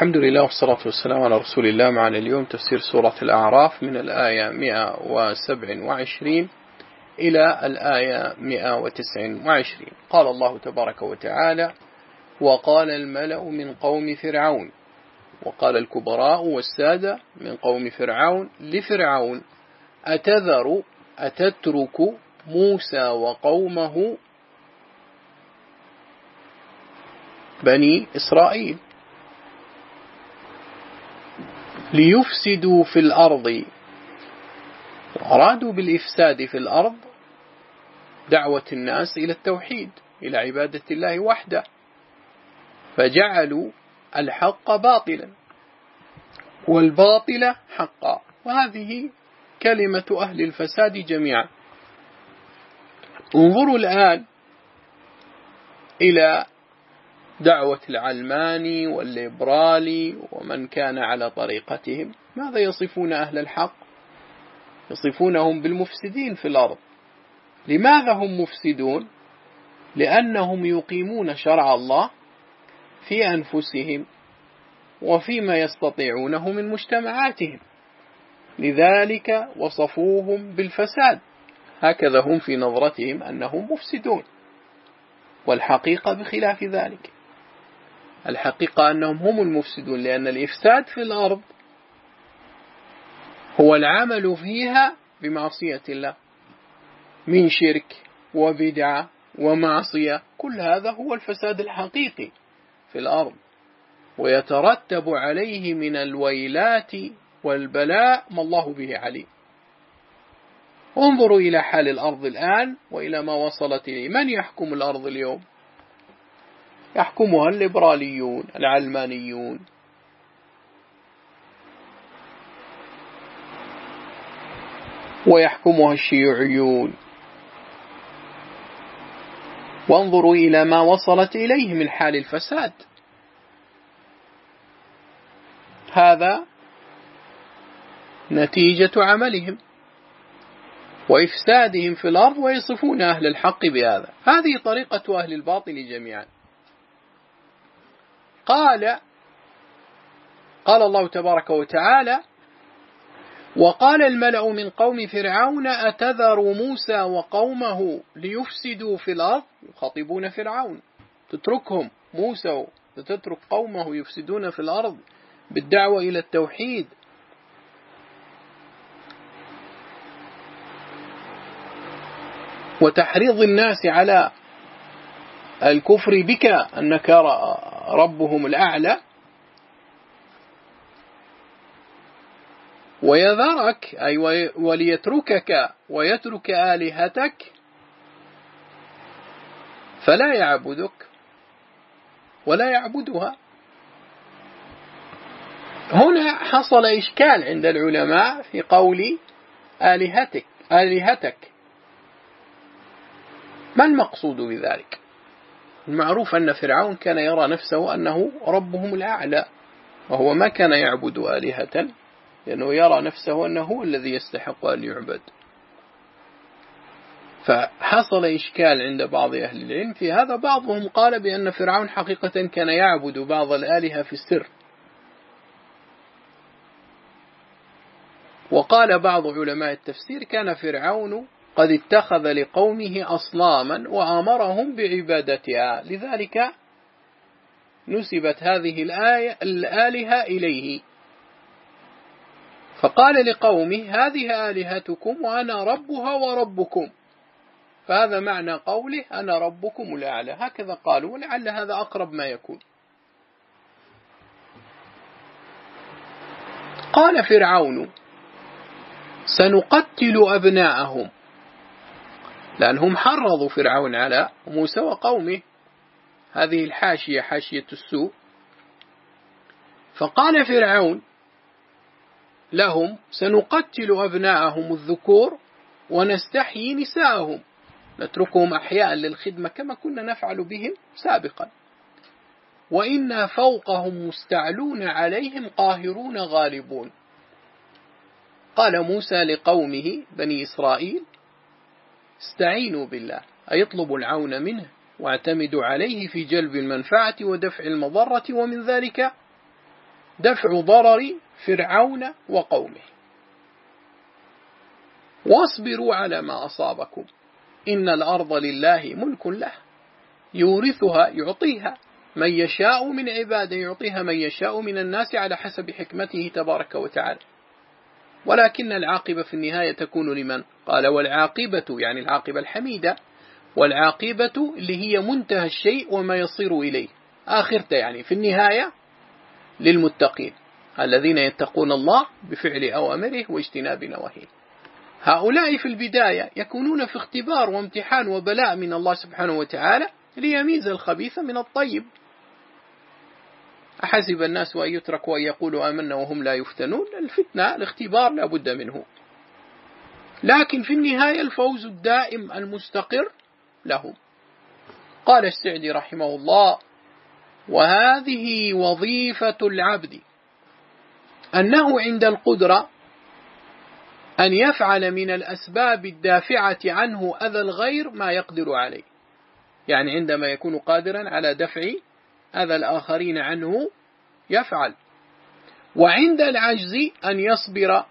الحمد لله والصلاة والسلام على رسول الله. معنا اليوم تفسير سورة الأعراف من الآية 127 إلى الآية 129. قال الله تبارك وتعالى: وقال الملأ من قوم فرعون، وقال الكبراء والسادة من قوم فرعون لفرعون: أتترك موسى وقومه بني إسرائيل ليفسدوا في الأرض. أرادوا بالإفساد في الأرض دعوة الناس إلى التوحيد، إلى عبادة الله وحده، فجعلوا الحق باطلا والباطل حقا، وهذه كلمة أهل الفساد جميعا. انظروا الآن إلى دعوة العلماني والليبرالي ومن كان على طريقتهم، ماذا يصفون أهل الحق؟ يصفونهم بالمفسدين في الأرض. لماذا هم مفسدون؟ لأنهم يقيمون شرع الله في أنفسهم وفيما يستطيعونه من مجتمعاتهم، لذلك وصفوهم بالفساد. هكذا هم في نظرتهم أنهم مفسدون، والحقيقة بخلاف ذلك. الحقيقة أنهم هم المفسدون، لأن الإفساد في الأرض هو العمل فيها بمعصية الله من شرك وبدعة ومعصية، كل هذا هو الفساد الحقيقي في الأرض، ويترتب عليه من الويلات والبلاء ما الله به عليم. انظروا إلى حال الأرض الآن وإلى ما وصلت إليه. من يحكم الأرض اليوم؟ يحكمها الليبراليون العلمانيون، ويحكمها الشيوعيون. وانظروا إلى ما وصلت إليه من حال الفساد. هذا نتيجة عملهم وإفسادهم في الأرض، ويصفون أهل الحق بهذا. هذه طريقة أهل الباطل جميعا. قال الله تبارك وتعالى: وقال الملأ من قوم فرعون أتذر موسى وقومه ليفسدوا في الأرض. يخاطبون فرعون: تتركهم موسى وتترك قومه يفسدون في الأرض بالدعوة إلى التوحيد. وتحريض الناس على الكفر بك أنك ربهم الأعلى، ويذرك أي وليتركك ويترك آلهتك فلا يعبدك ولا يعبدها. هنا حصل إشكال عند العلماء في قول آلهتك. ما المقصود بذلك؟ المعروف أن فرعون كان يرى نفسه أنه ربهم الأعلى، وهو ما كان يعبد آلهة، لأنه يرى نفسه أنه هو الذي يستحق أن يعبد. فحصل إشكال عند بعض أهل العلم في هذا. بعضهم قال بأن فرعون حقيقة كان يعبد بعض الآلهة في السر، وقال بعض علماء التفسير: كان فرعون قد اتخذ لقومه أصناما وأمرهم بعبادتها، لذلك نسبت هذه الآلهة إليه. فقال لقومه: هذه آلهتكم وأنا ربها وربكم. فهذا معنى قوله: أنا ربكم الأعلى. هكذا قالوا، ولعل هذا أقرب ما يكون. قال فرعون: سنقتل أبناءهم، لأنهم حرضوا فرعون على موسى وقومه. هذه الحاشية حاشية السوء. فقال فرعون لهم: سنقتل أبناءهم الذكور ونستحيي نساءهم، نتركهم أحياء للخدمة كما كنا نفعل بهم سابقا، وإنا فوقهم مستعلون عليهم قاهرون غالبون. قال موسى لقومه بني إسرائيل: استعينوا بالله، أي اطلبوا العون منه واعتمدوا عليه في جلب المنفعة ودفع المضرة، ومن ذلك دفع ضرر فرعون وقومه. واصبروا على ما أصابكم إن الأرض لله ملك له يورثها يعطيها من يشاء من عباده، يعطيها من يشاء من الناس على حسب حكمته تبارك وتعالى، ولكن العاقبة في النهاية تكون لمن؟ قال والعاقبة يعني العاقبة الحميدة، والعاقبة اللي هي منتهى الشيء وما يصير إليه آخرته، يعني في النهاية للمتقين الذين يتقون الله بفعل أوامره واجتناب نواهيه. هؤلاء في البداية يكونون في اختبار وامتحان وبلاء من الله سبحانه وتعالى ليميز الخبيث من الطيب. أحسب الناس أن يتركوا أن يقولوا آمنا وهم لا يفتنون؟ الفتنة الاختبار لا بد منه، لكن في النهاية الفوز الدائم المستقر لهم. قال السعدي رحمه الله: وهذه وظيفة العبد، أنه عند القدرة أن يفعل من الأسباب الدافعة عنه أذى الغير ما يقدر عليه، يعني عندما يكون قادرا على دفع أذى الآخرين عنه يفعل. وعند العجز أن يصبر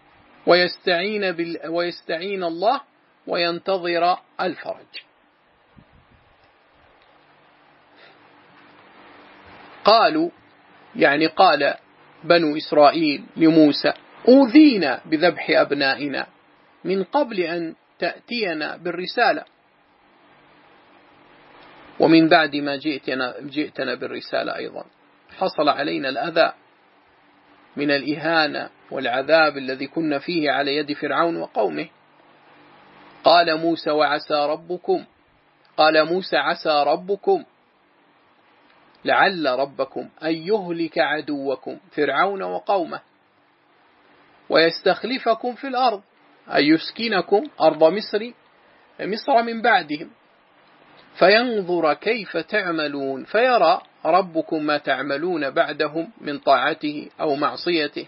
ويستعين الله وينتظر الفرج. قالوا يعني قال بنو إسرائيل لموسى: أوذينا بذبح أبنائنا من قبل أن تأتينا بالرسالة، ومن بعد ما جئتنا بالرسالة أيضا حصل علينا الأذى من الإهانة والعذاب الذي كنا فيه على يد فرعون وقومه. قال موسى: عسى ربكم لعل ربكم أن يهلك عدوكم فرعون وقومه ويستخلفكم في الأرض، أن يسكنكم أرض مصر من بعدهم فينظر كيف تعملون، فيرى ربكم ما تعملون بعدهم من طاعته أو معصيته.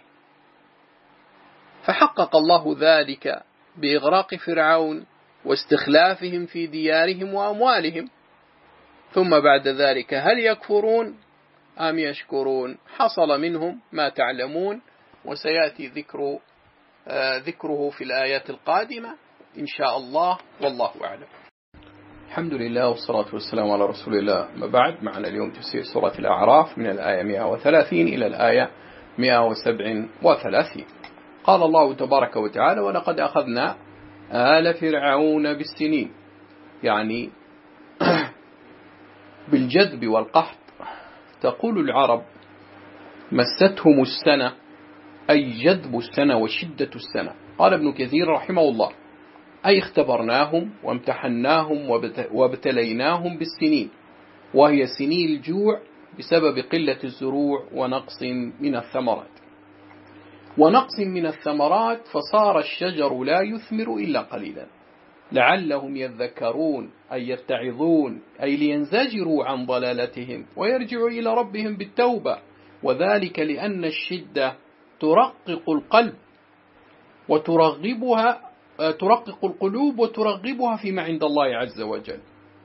فحقق الله ذلك بإغراق فرعون واستخلافهم في ديارهم وأموالهم. ثم بعد ذلك هل يكفرون أم يشكرون؟ حصل منهم ما تعلمون، وسيأتي ذكره في الآيات القادمة إن شاء الله، والله أعلم. الحمد لله والصلاة والسلام على رسول الله، ما بعد. معنا اليوم تفسير سورة الأعراف من الآية 130 إلى الآية 137. قال الله تبارك وتعالى: ولقد أخذنا آل فرعون بالسنين، يعني بالجدب والقحط. تقول العرب: مستهم السنة، أي جدب السنة وشدة السنة. قال ابن كثير رحمه الله: أي اختبرناهم وامتحناهم وابتليناهم بالسنين، وهي سنين الجوع بسبب قلة الزروع ونقص من الثمرات، فصار الشجر لا يثمر إلا قليلا، لعلهم يذكرون أي يتعظون، أي لينزجروا عن ضلالتهم ويرجعوا إلى ربهم بالتوبة. وذلك لأن الشدة ترقق القلب ترقق القلوب وترغبها فيما عند الله عز وجل.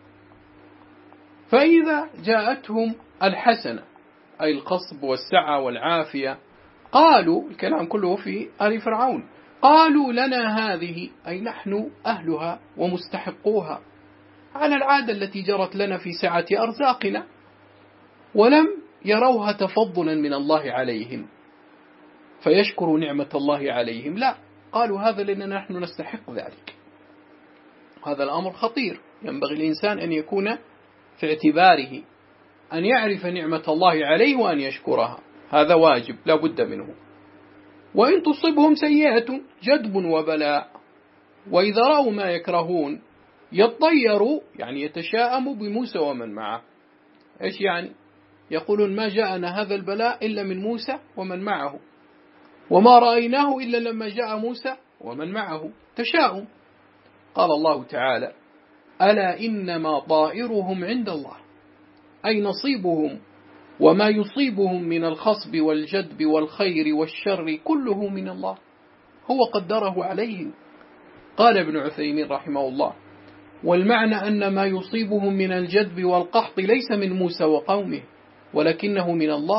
فإذا جاءتهم الحسنة أي القصب والسعة والعافية، قالوا، الكلام كله في آل فرعون، قالوا لنا هذه، أي نحن أهلها ومستحقوها، على العادة التي جرت لنا في سعة أرزاقنا، ولم يروها تفضلا من الله عليهم فيشكروا نعمة الله عليهم، لا، قالوا هذا لأننا نحن نستحق ذلك. هذا الأمر خطير، ينبغي الإنسان أن يكون في اعتباره، أن يعرف نعمة الله عليه وأن يشكرها، هذا واجب لا بد منه. وإن تصبهم سيئة جدب وبلاء، وإذا رأوا ما يكرهون يطيروا، يعني يتشاءموا بموسى ومن معه. إيش يعني؟ يقولون: ما جاءنا هذا البلاء إلا من موسى ومن معه، وما رأيناه إلا لما جاء موسى ومن معه. تشاؤم. قال الله تعالى: ألا إنما طائرهم عند الله، أي نصيبهم وما يصيبهم من الخصب والجدب والخير والشر كله من الله، هو قدره عليهم. قال ابن عثيمين رحمه الله: والمعنى أن ما يصيبهم من الجدب والقحط ليس من موسى وقومه، ولكنه من الله،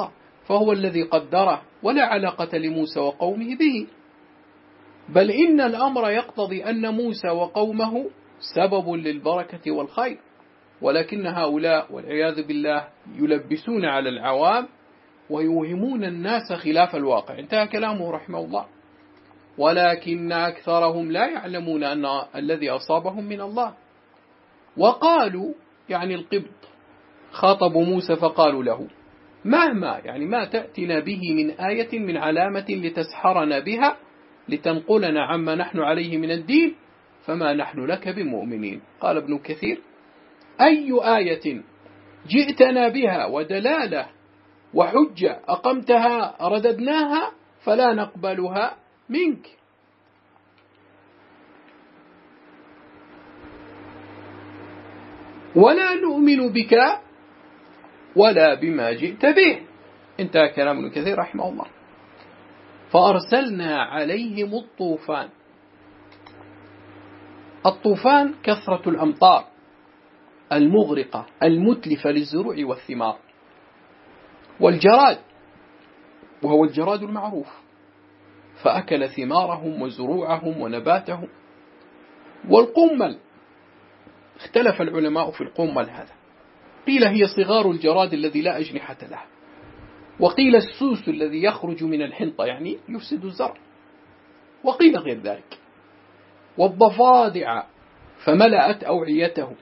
فهو الذي قدره، ولا علاقة لموسى وقومه به، بل إن الأمر يقتضي أن موسى وقومه سبب للبركة والخير، ولكن هؤلاء والعياذ بالله يلبسون على العوام ويوهمون الناس خلاف الواقع. انتهى كلامه رحمه الله. ولكن أكثرهم لا يعلمون أن الذي أصابهم من الله. وقالوا، يعني القبط خاطبوا موسى فقالوا له: مهما، يعني ما تأتنا به من آية من علامة لتسحرنا بها لتنقلنا عما نحن عليه من الدين فما نحن لك بمؤمنين. قال ابن كثير: أي آية جئتنا بها ودلالة وحجة أقمتها رددناها فلا نقبلها منك. ولا نؤمن بك ولا بما جئت به. انتهى كلام ابن كثير رحمه الله. فأرسلنا عليهم الطوفان. الطوفان كثرة الأمطار المغرقة المتلفة للزروع والثمار، والجراد وهو الجراد المعروف، فأكل ثمارهم وزروعهم ونباتهم. والقمل، اختلف العلماء في القمل هذا، قيل هي صغار الجراد الذي لا أجنحة له، وقيل السوس الذي يخرج من الحنطة يعني يفسد الزرع، وقيل غير ذلك. والضفادع فملأت أوعيتهم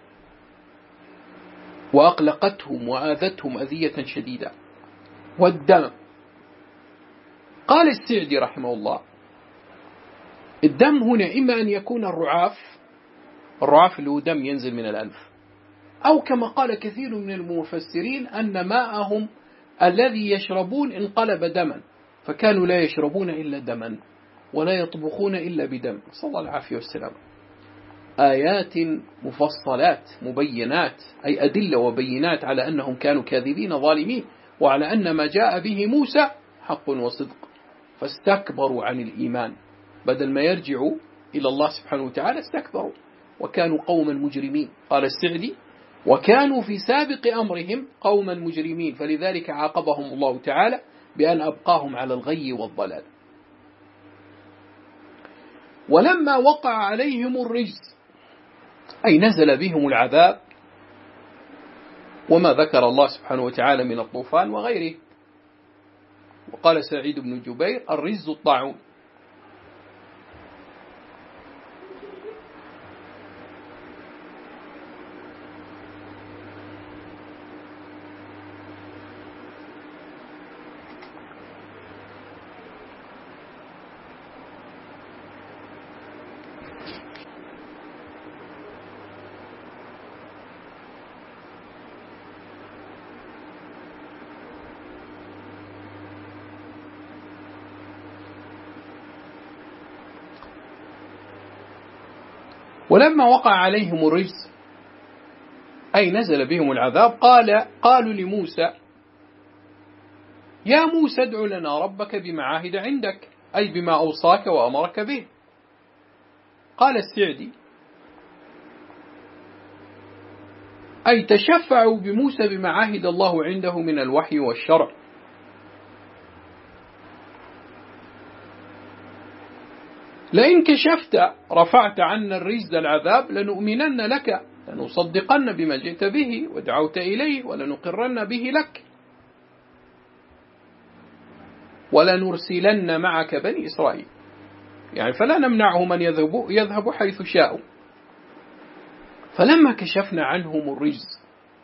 وأقلقتهم وآذتهم أذية شديدة. والدم، قال السعدي رحمه الله: الدم هنا إما أن يكون الرعاف اللي هو دم ينزل من الأنف، أو كما قال كثير من المفسرين أن ماءهم الذي يشربون انقلب دما، فكانوا لا يشربون إلا دما ولا يطبخون إلا بدم، صلى الله العافية والسلام. آيات مفصلات مبينات، أي أدلة وبينات على أنهم كانوا كاذبين ظالمين، وعلى أن ما جاء به موسى حق وصدق، فاستكبروا عن الإيمان، بدل ما يرجعوا إلى الله سبحانه وتعالى استكبروا وكانوا قوما مجرمين. قال السعدي: وكانوا في سابق أمرهم قوما مجرمين، فلذلك عاقبهم الله تعالى بأن أبقاهم على الغي والضلال. ولما وقع عليهم الرجز، أي نزل بهم العذاب، وما ذكر الله سبحانه وتعالى من الطوفان وغيره. وقال سعيد بن جبير: الرجز الطاعون. ولما وقع عليهم الرجز أي نزل بهم العذاب قالوا لموسى: يا موسى ادع لنا ربك بما عاهد عندك، أي بما أوصاك وأمرك به. قال السعدي: أي تشفعوا بموسى بما عاهد الله عنده من الوحي والشرع. لئن كشفت رفعت عنا الرجز العذاب لنؤمنن لك، لنصدقن بما جئت به ودعوت إليه، ولنقرن به لك، ولنرسلن معك بني إسرائيل، يعني فلا نمنعهم أن يذهبوا حيث شاءوا. فلما كشفنا عنهم الرجز،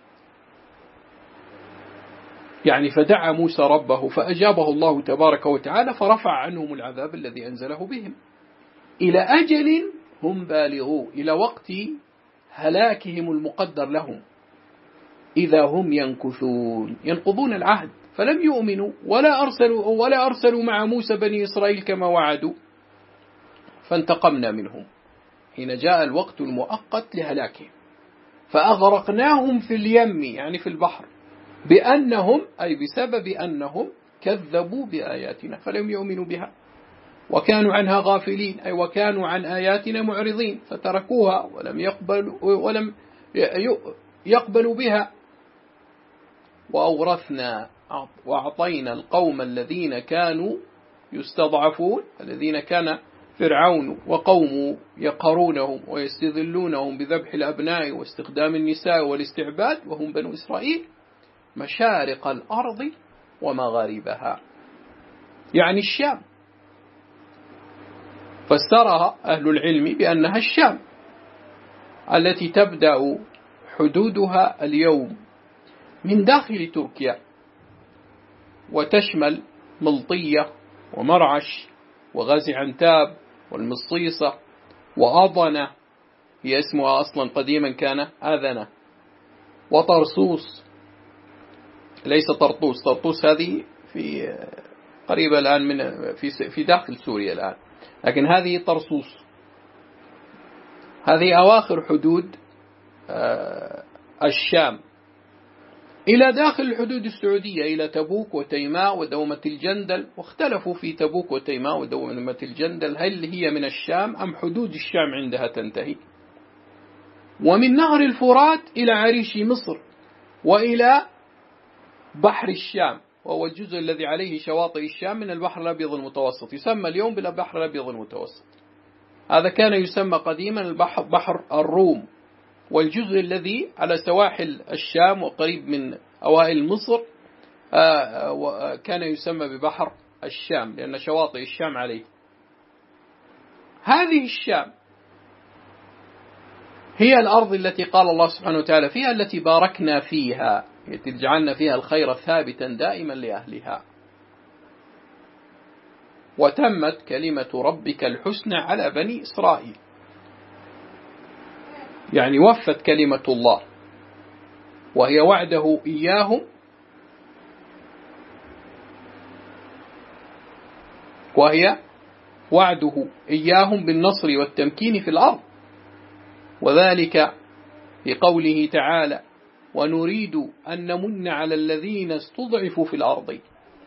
يعني فدعا موسى ربه فأجابه الله تبارك وتعالى فرفع عنهم العذاب الذي أنزله بهم إلى أجل هم بالغوه، إلى وقت هلاكهم المقدر لهم، إذا هم ينقضون العهد، فلم يؤمنوا ولا أرسلوا مع موسى بني إسرائيل كما وعدوا، فانتقمنا منهم حين جاء الوقت المؤقت لهلاكهم، فأغرقناهم في اليم، يعني في البحر، بأنهم، أي بسبب أنهم كذبوا بآياتنا فلم يؤمنوا بها، وكانوا عنها غافلين، أي وكانوا عن آياتنا معرضين، فتركوها ولم يقبلوا بها. وأورثنا وأعطينا القوم الذين كانوا يستضعفون، الذين كان فرعون وقومه يقهرونهم ويستذلونهم بذبح الأبناء واستخدام النساء والاستعباد، وهم بنو إسرائيل، مشارق الأرض ومغاربها، يعني الشام. فسرها أهل العلم بأنها الشام التي تبدأ حدودها اليوم من داخل تركيا، وتشمل ملطية ومرعش وغازي عنتاب والمصيصة وأضنة، هي اسمها أصلا قديما كان آذنة، وطرسوس، ليس طرطوس، طرطوس هذه في قريبة الآن من في داخل سوريا الآن، لكن هذه طرسوس. هذه أواخر حدود الشام إلى داخل الحدود السعودية، إلى تبوك وتيماء ودومة الجندل. واختلفوا في تبوك وتيماء ودومة الجندل هل هي من الشام أم حدود الشام عندها تنتهي. ومن نهر الفرات إلى عريش مصر وإلى بحر الشام، وهو الجزء الذي عليه شواطئ الشام من البحر الأبيض المتوسط، يسمى اليوم بالبحر الأبيض المتوسط. هذا كان يسمى قديما بحر الروم. والجزء الذي على سواحل الشام وقريب من أوائل مصر كان يسمى ببحر الشام، لأن شواطئ الشام عليه. هذه الشام هي الأرض التي قال الله سبحانه وتعالى فيها التي باركنا فيها، التي جعلنا فيها الخير ثابتا دائما لأهلها. وتمت كلمة ربك الحسنى على بني إسرائيل، يعني وفت كلمة الله، وهي وعده إياهم بالنصر والتمكين في الأرض. وذلك في قوله تعالى: ونريد أن نمن على الذين استضعفوا في الأرض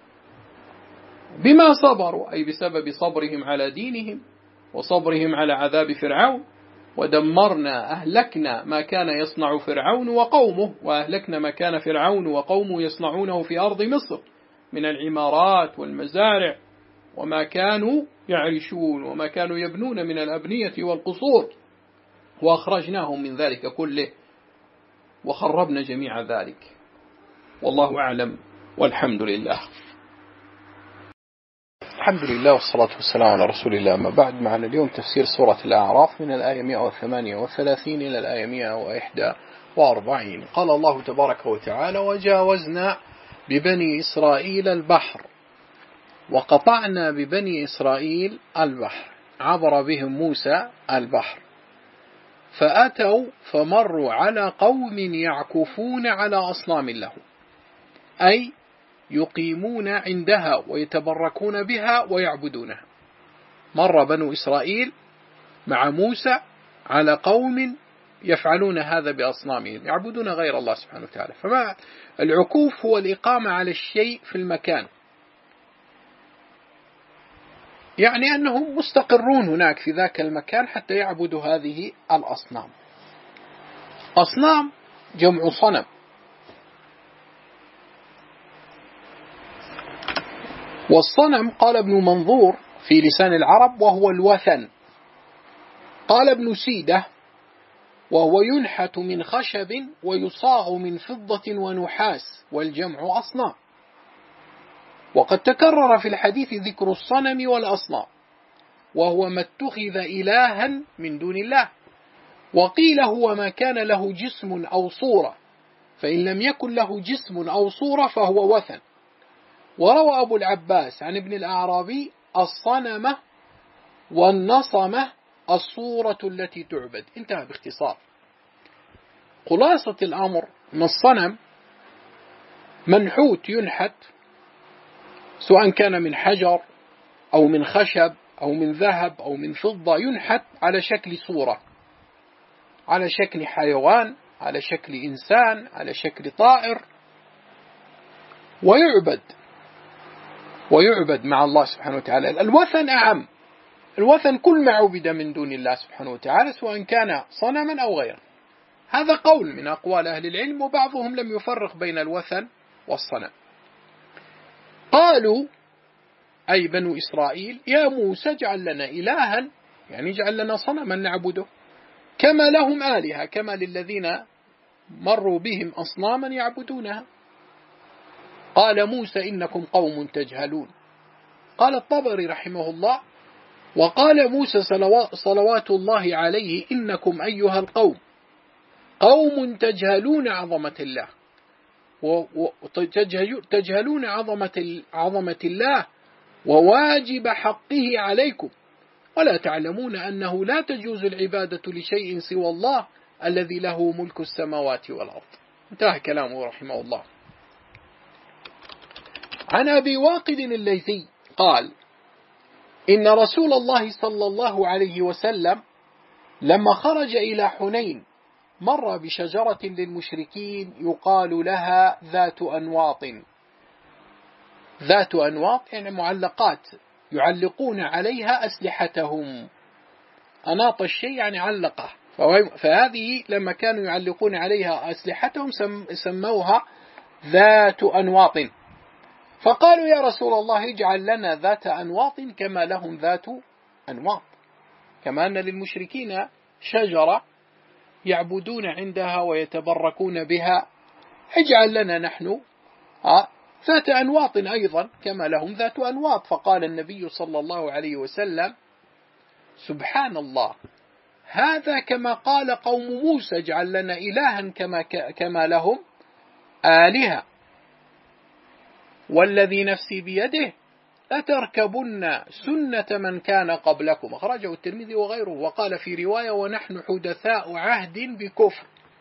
بما صبروا، أي بسبب صبرهم على دينهم وصبرهم على عذاب فرعون. ودمرنا، أهلكنا ما كان يصنع فرعون وقومه، وأهلكنا ما كان فرعون وقومه يصنعونه في أرض مصر من العمارات والمزارع، وما كانوا يعرشون وما كانوا يبنون من الأبنية والقصور، وأخرجناهم من ذلك كله وخربنا جميع ذلك. والله أعلم، والحمد لله. الحمد لله والصلاة والسلام على رسول الله. ما بعد، معنا اليوم تفسير سورة الأعراف من الآية 138 إلى الآية 141. قال الله تبارك وتعالى: وجاوزنا ببني إسرائيل البحر وقطعنا ببني إسرائيل البحر، عبر بهم موسى البحر، فأتوا فمروا على قوم يعكفون على أصنام لهم، أي يقيمون عندها ويتبركون بها ويعبدونها. مر بنو إسرائيل مع موسى على قوم يفعلون هذا بأصنامهم، يعبدون غير الله سبحانه وتعالى. فما العكوف هو الإقامة على الشيء في المكان، يعني أنهم مستقرون هناك في ذاك المكان حتى يعبدوا هذه الأصنام. أصنام جمع صنم، والصنم قال ابن منظور في لسان العرب وهو الوثن. قال ابن سيدة: وهو ينحت من خشب ويصاغ من فضة ونحاس، والجمع أصنام. وقد تكرر في الحديث ذكر الصنم والأصنام، وهو ما اتخذ إلها من دون الله. وقيل هو ما كان له جسم أو صورة، فإن لم يكن له جسم أو صورة فهو وثن. وروى أبو العباس عن ابن الأعرابي: الصنمة والنصمة الصورة التي تعبد. انتهى باختصار. خلاصة الأمر أن الصنم منحوت ينحت، سواء كان من حجر أو من خشب أو من ذهب أو من فضة، ينحت على شكل صورة، على شكل حيوان، على شكل إنسان، على شكل طائر، ويعبد مع الله سبحانه وتعالى. الوثن أعم، الوثن كل ما عبد من دون الله سبحانه وتعالى، سواء كان صنما أو غيره. هذا قول من أقوال أهل العلم، وبعضهم لم يفرق بين الوثن والصنم. قالوا أي بنو إسرائيل يا موسى اجعل لنا إلها، يعني اجعل لنا صنما نعبده كما لهم آلهة، كما للذين مروا بهم أصناما يعبدونها. قال موسى إنكم قوم تجهلون. قال الطبري رحمه الله وقال موسى صلوات الله عليه إنكم أيها القوم قوم تجهلون عظمة الله، تجهلون عظمة الله وواجب حقه عليكم، ولا تعلمون أنه لا تجوز العبادة لشيء سوى الله الذي له ملك السماوات والأرض. انتهى كلامه رحمه الله. عن أبي واقد الليثي قال إن رسول الله صلى الله عليه وسلم لما خرج إلى حنين مر بشجرة للمشركين يقال لها ذات أنواط. ذات أنواط يعني معلقات يعلقون عليها أسلحتهم. أناط الشيء يعني علقه، فهذه لما كانوا يعلقون عليها أسلحتهم سموها ذات أنواط. فقالوا يا رسول الله اجعل لنا ذات أنواط كما لهم ذات أنواط، كما أن للمشركين شجرة يعبدون عندها ويتبركون بها، اجعل لنا نحن ذات أنواط أيضا كما لهم ذات أنواط. فقال النبي صلى الله عليه وسلم سبحان الله، هذا كما قال قوم موسى اجعل لنا إلها كما لهم آلهة، والذي نفسي بيده لتركبن سنة من كان قبلكم. أخرجه الترمذي وغيره. وقال في رواية ونحن حدثاء عهد بكفر،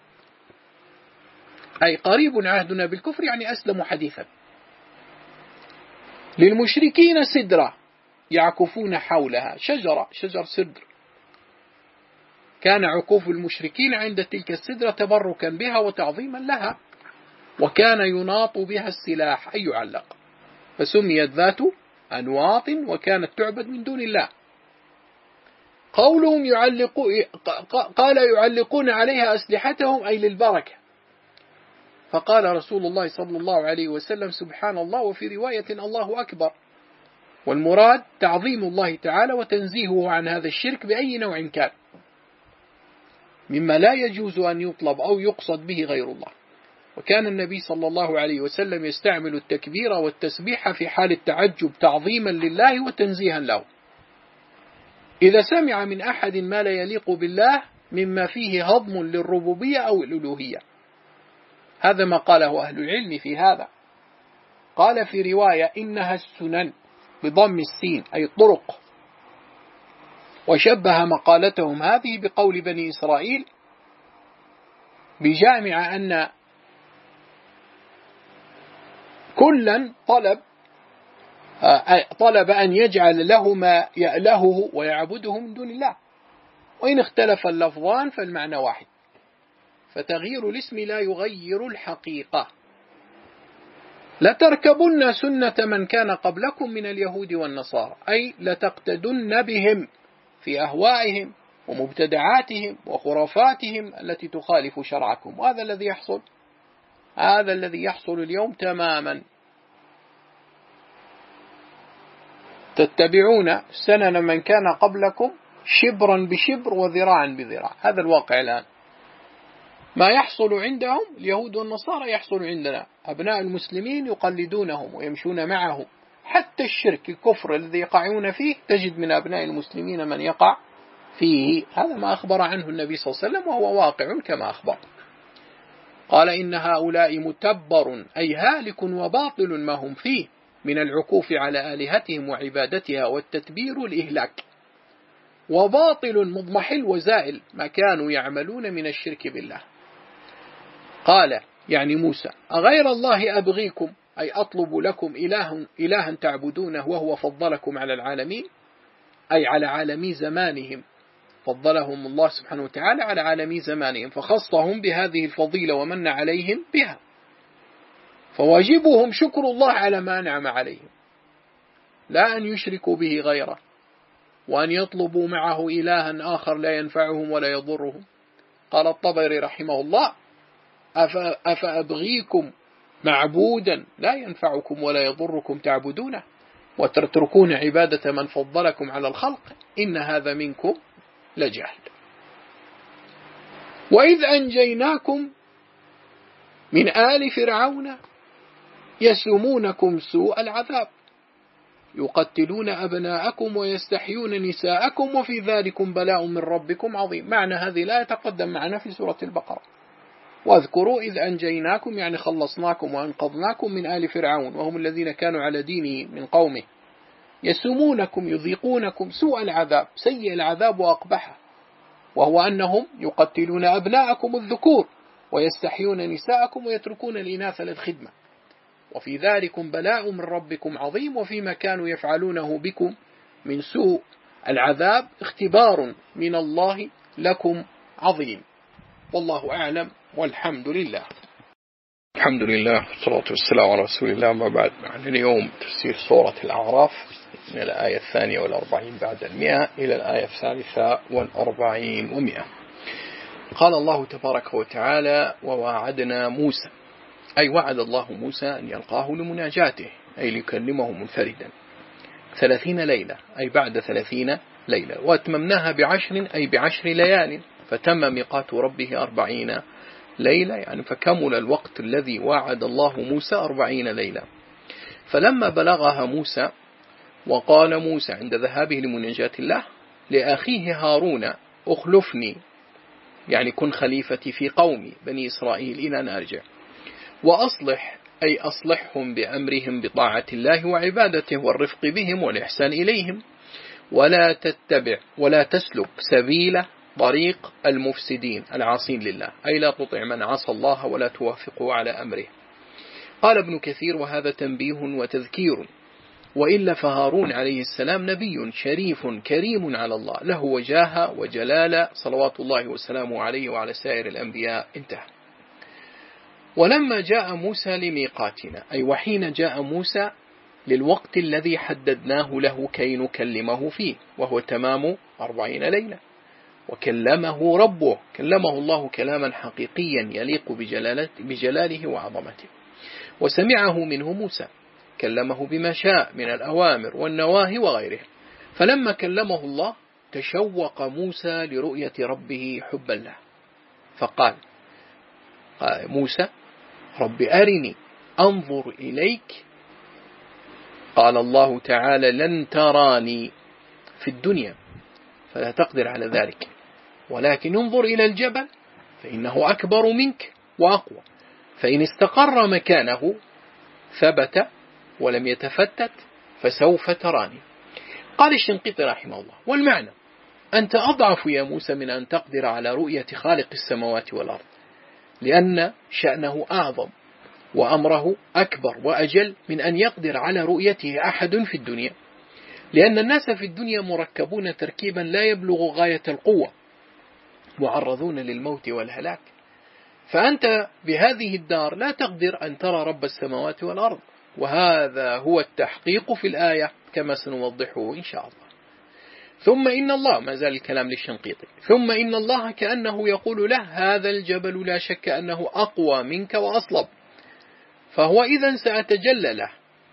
أي قريب عهدنا بالكفر يعني أسلم حديثا. للمشركين سدرة يعكفون حولها، شجر سدر، كان عكوف المشركين عند تلك السدرة تبركا بها وتعظيما لها، وكان يناط بها السلاح أي يعلق، فسميت ذات أنواط وكانت تعبد من دون الله. قولهم قال يعلقون عليها أسلحتهم أي للبركة. فقال رسول الله صلى الله عليه وسلم سبحان الله، وفي رواية الله أكبر، والمراد تعظيم الله تعالى وتنزيهه عن هذا الشرك بأي نوع كان مما لا يجوز أن يطلب أو يقصد به غير الله. وكان النبي صلى الله عليه وسلم يستعمل التكبير والتسبيح في حال التعجب تعظيما لله وتنزيها له، إذا سمع من أحد ما لا يليق بالله مما فيه هضم للربوبية أو الألوهية. هذا ما قاله أهل العلم في هذا. قال في رواية إنها السنن بضم السين أي طرق، وشبه مقالتهم هذه بقول بني إسرائيل بجامع أن كلا طلب أن يجعل له ما يألهه ويعبده من دون الله، وإن اختلف اللفظان فالمعنى واحد، فتغيير الاسم لا يغير الحقيقة. لتركبن سنة من كان قبلكم من اليهود والنصارى، أي لتقتدن بهم في أهوائهم ومبتدعاتهم وخرافاتهم التي تخالف شرعكم. وهذا الذي يحصل اليوم تماما. تتبعون سنن من كان قبلكم شبرا بشبر وذراعا بذراع. هذا الواقع الآن. ما يحصل عندهم اليهود والنصارى يحصل عندنا. أبناء المسلمين يقلدونهم ويمشون معهم، حتى الشرك الكفر الذي يقعون فيه تجد من أبناء المسلمين من يقع فيه. هذا ما أخبر عنه النبي صلى الله عليه وسلم وهو واقع كما أخبر. قال إن هؤلاء متبر أي هالك وباطل ما هم فيه من العكوف على آلهتهم وعبادتها والتتبير الإهلاك، وباطل مضمحل وزائل ما كانوا يعملون من الشرك بالله. قال يعني موسى أغير الله أبغيكم أي أطلب لكم إلها تعبدونه وهو فضلكم على العالمين، أي على عالمي زمانهم، فضلهم الله سبحانه وتعالى على عالمي زمانهم فخصهم بهذه الفضيلة ومن عليهم بها، فواجبهم شكر الله على ما أنعم عليهم، لا أن يشركوا به غيره وأن يطلبوا معه إلها آخر لا ينفعهم ولا يضرهم. قال الطبري رحمه الله أفأبغيكم معبودا لا ينفعكم ولا يضركم تعبدونه وتتركون عبادة من فضلكم على الخلق إن هذا منكم لجهل. وإذ أنجيناكم من آل فرعون يسومونكم سوء العذاب يقتلون أبناءكم ويستحيون نساءكم وفي ذلكم بلاء من ربكم عظيم. معنى هذه لا يتقدم معنا في سورة البقرة. واذكروا إذ أنجيناكم يعني خلصناكم وأنقذناكم من آل فرعون وهم الذين كانوا على دينه من قومه يسومونكم يذيقونكم سوء العذاب سيء العذاب وأقبحه وهو أنهم يقتلون أبناءكم الذكور ويستحيون نساءكم ويتركون الإناث للخدمة وفي ذلكم بلاء من ربكم عظيم وفيما كانوا يفعلونه بكم من سوء العذاب اختبار من الله لكم عظيم. والله أعلم والحمد لله. الحمد لله والصلاة والسلام على رسول الله. ما بعد معنا اليوم تفسير سورة الأعراف من الآية 42 بعد 100 إلى الآية 43 و100. قال الله تبارك وتعالى وواعدنا موسى أي وعد الله موسى أن يلقاه لمناجاته أي ليكلمه منفردا 30 ليلة أي بعد 30 ليلة وأتممناها ب10 أي ب10 ليال فتم ميقات ربه 40 ليلة يعني فكمل الوقت الذي وعد الله موسى 40 ليلة. فلما بلغها موسى وقال موسى عند ذهابه لمناجاة الله لأخيه هارون أخلفني يعني كن خليفتي في قومي بني إسرائيل إلى أن أرجع وأصلح أي أصلحهم بأمرهم بطاعة الله وعبادته والرفق بهم والإحسان إليهم ولا تسلك سبيل طريق المفسدين العاصين لله أي لا تطع من عصى الله ولا توافقه على أمره. قال ابن كثير وهذا تنبيه وتذكير وإلا فهارون عليه السلام نبي شريف كريم على الله له وجاهة وجلالة صلوات الله وسلامه عليه وعلى سائر الأنبياء. انتهى. ولما جاء موسى لميقاتنا أي وحين جاء موسى للوقت الذي حددناه له كي نكلمه فيه وهو تمام 40 ليلة وكلمه ربه كلمه الله كلاما حقيقيا يليق بجلاله وعظمته وسمعه منه موسى كلمه بما شاء من الأوامر والنواهي وغيره. فلما كلمه الله تشوق موسى لرؤية ربه حبا له فقال موسى رب أرني أنظر إليك. قال الله تعالى لن تراني في الدنيا فلا تقدر على ذلك ولكن انظر إلى الجبل فإنه أكبر منك وأقوى فإن استقر مكانه ثبت ولم يتفتت فسوف تراني. قال الشنقيطي رحمه الله والمعنى أنت أضعف يا موسى من أن تقدر على رؤية خالق السماوات والأرض لأن شأنه أعظم وأمره أكبر وأجل من أن يقدر على رؤيته أحد في الدنيا لأن الناس في الدنيا مركبون تركيبا لا يبلغ غاية القوة معرضون للموت والهلاك فأنت بهذه الدار لا تقدر أن ترى رب السماوات والأرض وهذا هو التحقيق في الآية كما سنوضحه إن شاء الله. ثم إن الله ما زال الكلام للشنقيطي ثم إن الله كأنه يقول له هذا الجبل لا شك أنه أقوى منك وأصلب فهو إذن سأتجلى له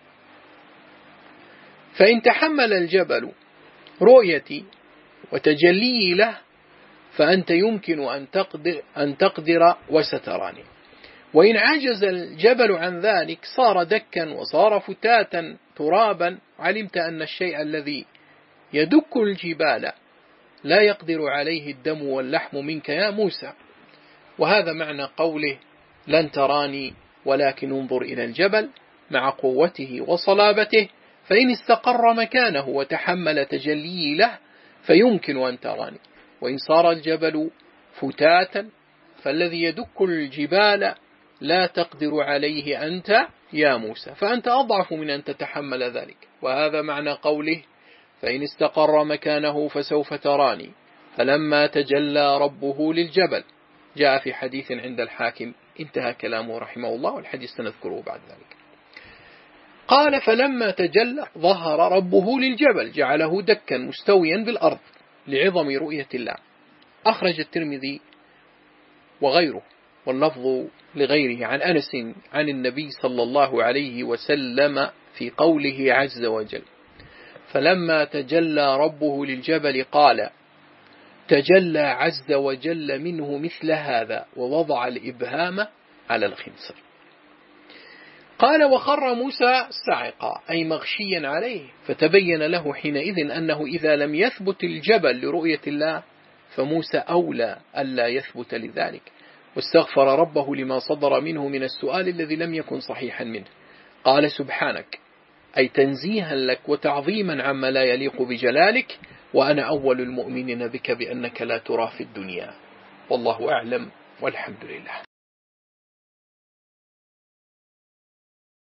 فإن تحمل الجبل رؤيتي وتجلي له فأنت يمكن أن تقدر وستراني وإن عجز الجبل عن ذلك صار دكا وصار فتاتا ترابا علمت أن الشيء الذي يدك الجبال لا يقدر عليه الدم واللحم منك يا موسى. وهذا معنى قوله لن تراني ولكن انظر إلى الجبل مع قوته وصلابته فإن استقر مكانه وتحمل تجلي له فيمكن أن تراني وإن صار الجبل فتاتا فالذي يدك الجبال لا تقدر عليه أنت يا موسى فأنت أضعف من أن تتحمل ذلك. وهذا معنى قوله فإن استقر مكانه فسوف تراني فلما تجلى ربه للجبل جاء في حديث عند الحاكم. انتهى كلامه رحمه الله والحديث سنذكره بعد ذلك. قال فلما تجلى ظهر ربه للجبل جعله دكا مستويا بالأرض لعظم رؤية الله. أخرج الترمذي وغيره واللفظ لغيره عن أنس عن النبي صلى الله عليه وسلم في قوله عز وجل: فلما تجلى ربه للجبل قال تجلى عز وجل منه مثل هذا ووضع الإبهام على الخنصر. قال: وخر موسى صعقا أي مغشيا عليه، فتبين له حينئذ أنه إذا لم يثبت الجبل لرؤية الله فموسى أولى ألا يثبت لذلك، واستغفر ربه لما صدر منه من السؤال الذي لم يكن صحيحا منه. قال: سبحانك أي تنزيها لك وتعظيما عما لا يليق بجلالك، وأنا أول المؤمنين بك بأنك لا ترى في الدنيا. والله أعلم والحمد لله.